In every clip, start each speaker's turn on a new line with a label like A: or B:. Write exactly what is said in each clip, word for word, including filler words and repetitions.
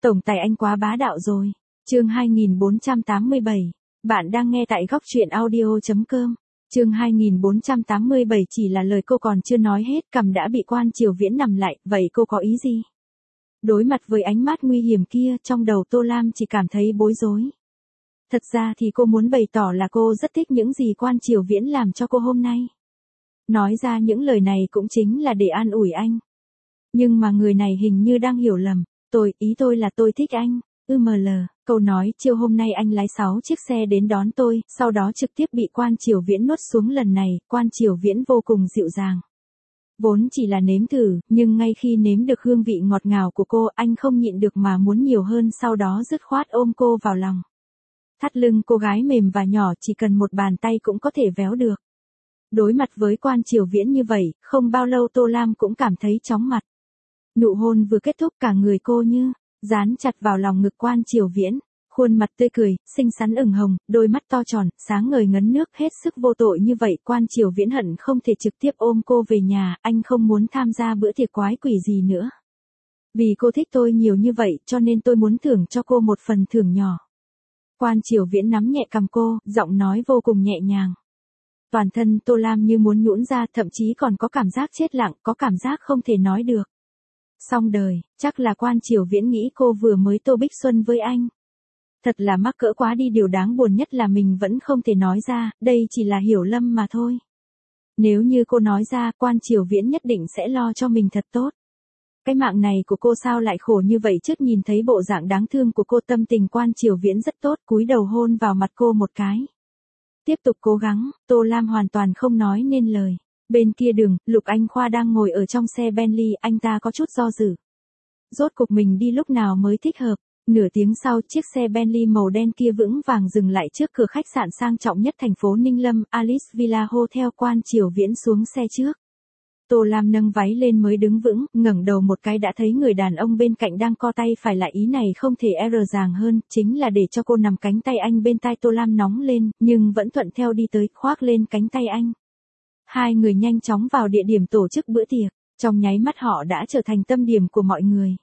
A: Tổng tài anh quá bá đạo rồi. Chương hai nghìn bốn trăm tám mươi bảy. Bạn đang nghe tại góc truyện audio chấm com. Chương hai nghìn bốn trăm tám mươi bảy chỉ là lời cô còn chưa nói hết, cằm đã bị Quan Triều Viễn nằm lại, vậy cô có ý gì? Đối mặt với ánh mắt nguy hiểm kia, trong đầu Tô Lam chỉ cảm thấy bối rối. Thật ra thì cô muốn bày tỏ là cô rất thích những gì Quan Triều Viễn làm cho cô hôm nay. Nói ra những lời này cũng chính là để an ủi anh. Nhưng mà người này hình như đang hiểu lầm. Tôi, ý tôi là tôi thích anh. ư em lờ, câu nói chiều hôm nay anh lái sáu chiếc xe đến đón tôi, sau đó trực tiếp bị Quan Triều Viễn nuốt xuống lần này, Quan Triều Viễn vô cùng dịu dàng. Vốn chỉ là nếm thử, nhưng ngay khi nếm được hương vị ngọt ngào của cô, anh không nhịn được mà muốn nhiều hơn, sau đó dứt khoát ôm cô vào lòng. Thắt lưng cô gái mềm và nhỏ, chỉ cần một bàn tay cũng có thể véo được. Đối mặt với Quan Triều Viễn như vậy, không bao lâu Tô Lam cũng cảm thấy chóng mặt. Nụ hôn vừa kết thúc, cả người cô như dán chặt vào lòng ngực Quan Triều Viễn, khuôn mặt tươi cười, xinh xắn ửng hồng, đôi mắt to tròn, sáng ngời ngấn nước, hết sức vô tội như vậy. Quan Triều Viễn hận không thể trực tiếp ôm cô về nhà, anh không muốn tham gia bữa tiệc quái quỷ gì nữa. Vì cô thích tôi nhiều như vậy, cho nên tôi muốn thưởng cho cô một phần thưởng nhỏ. Quan Triều Viễn nắm nhẹ cằm cô, giọng nói vô cùng nhẹ nhàng. Toàn thân Tô Lam như muốn nhũn ra, thậm chí còn có cảm giác chết lặng, có cảm giác không thể nói được. Xong đời, chắc là Quan Triều Viễn nghĩ cô vừa mới tô bích xuân với anh. Thật là mắc cỡ quá đi, điều đáng buồn nhất là mình vẫn không thể nói ra, đây chỉ là hiểu lầm mà thôi. Nếu như cô nói ra, Quan Triều Viễn nhất định sẽ lo cho mình thật tốt. Cái mạng này của cô sao lại khổ như vậy chứ? Nhìn thấy bộ dạng đáng thương của cô, tâm tình Quan Triều Viễn rất tốt, cúi đầu hôn vào mặt cô một cái. Tiếp tục cố gắng, Tô Lam hoàn toàn không nói nên lời. Bên kia đường, Lục Anh Khoa đang ngồi ở trong xe Bentley, anh ta có chút do dự. Rốt cuộc mình đi lúc nào mới thích hợp. Nửa tiếng sau, chiếc xe Bentley màu đen kia vững vàng dừng lại trước cửa khách sạn sang trọng nhất thành phố Ninh Lâm, Alice Villa Hotel. Quan Triều Viễn xuống xe trước. Tô Lam nâng váy lên mới đứng vững, ngẩng đầu một cái đã thấy người đàn ông bên cạnh đang co tay phải lại, ý này không thể e rờ ràng hơn, chính là để cho cô nằm cánh tay anh bên tai. Tô Lam nóng lên, nhưng vẫn thuận theo đi tới, khoác lên cánh tay anh. Hai người nhanh chóng vào địa điểm tổ chức bữa tiệc, trong nháy mắt họ đã trở thành tâm điểm của mọi người.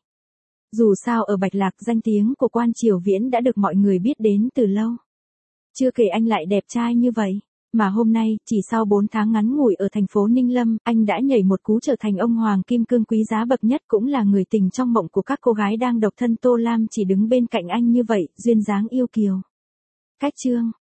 A: Dù sao ở Bạch Lạc, danh tiếng của Quan Triều Viễn đã được mọi người biết đến từ lâu. Chưa kể anh lại đẹp trai như vậy, mà hôm nay, chỉ sau bốn tháng ngắn ngủi ở thành phố Ninh Lâm, anh đã nhảy một cú trở thành ông hoàng kim cương quý giá bậc nhất, cũng là người tình trong mộng của các cô gái đang độc thân. Tô Lam chỉ đứng bên cạnh anh như vậy, duyên dáng yêu kiều. Cách chương